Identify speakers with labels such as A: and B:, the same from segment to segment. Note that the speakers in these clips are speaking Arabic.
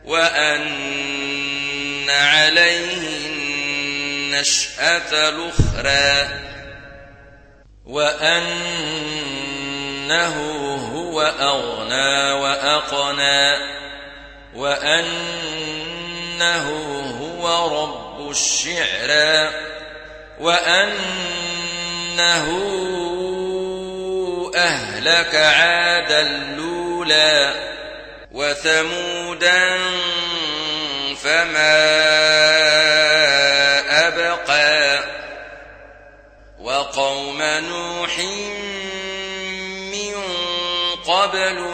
A: وأن عليه النشأة الأخرى وأنه هو أغنى وأقنى وأنه هو رب الشعرى وأنه أهلك عادا الأولى وثمودا فما أبقى وقوم نوح من قبل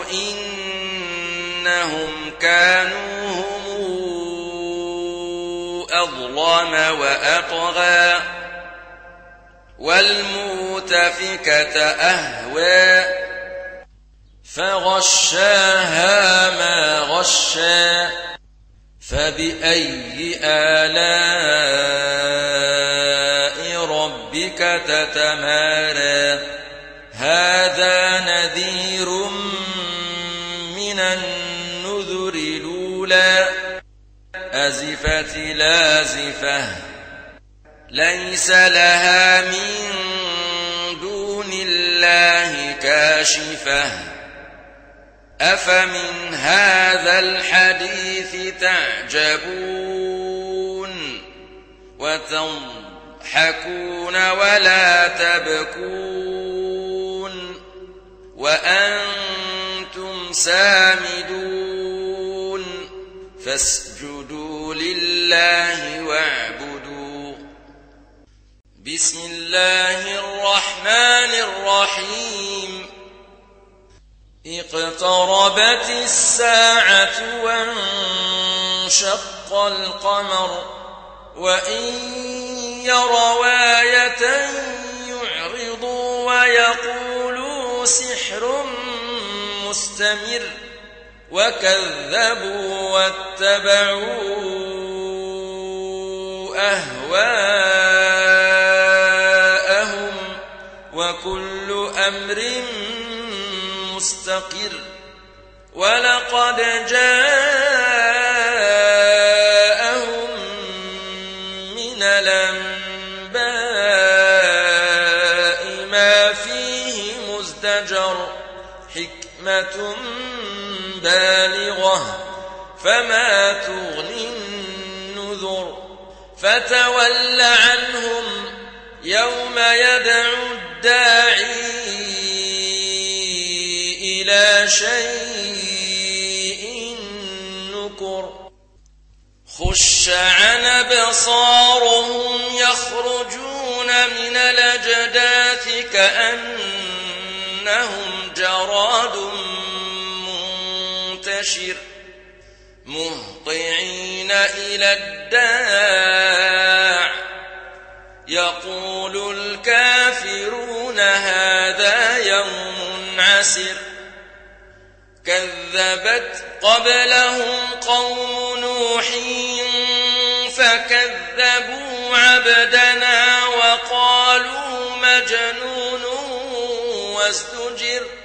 A: إنهم كانوا هم أظلم وأطغى والمؤتفكة أهوى فغشاها ما غشى فبأي آلاء ربك تتمارى هذا نذير من النذر الأولى أزفت لازفة ليس لها من دون الله كاشفة أفمن هذا الحديث تعجبون وتضحكون ولا تبكون وأنتم سامدون فاسجدوا لله واعبدوا بسم الله الرحمن الرحيم اقتربت الساعة وانشق القمر وإن يروا آية يعرضوا ويقولوا سحر مستمر وكذبوا واتبعوا أهواءهم وكل أمر مستقر ولقد جاءهم من الأنباء ما فيه مزدجر حكمة بالغة فما تغني النذر فتول عنهم يوم يدعو الداعي إلى شيء نكر خش عن أبصارهم يخرجون من الأجداث كأنهم جراد منتشر مهطعين إلى الداع يقول الكافرون هذا يوم عسر كذبت قبلهم قوم نوح فكذبوا عبدنا وقالوا مجنون وازدجر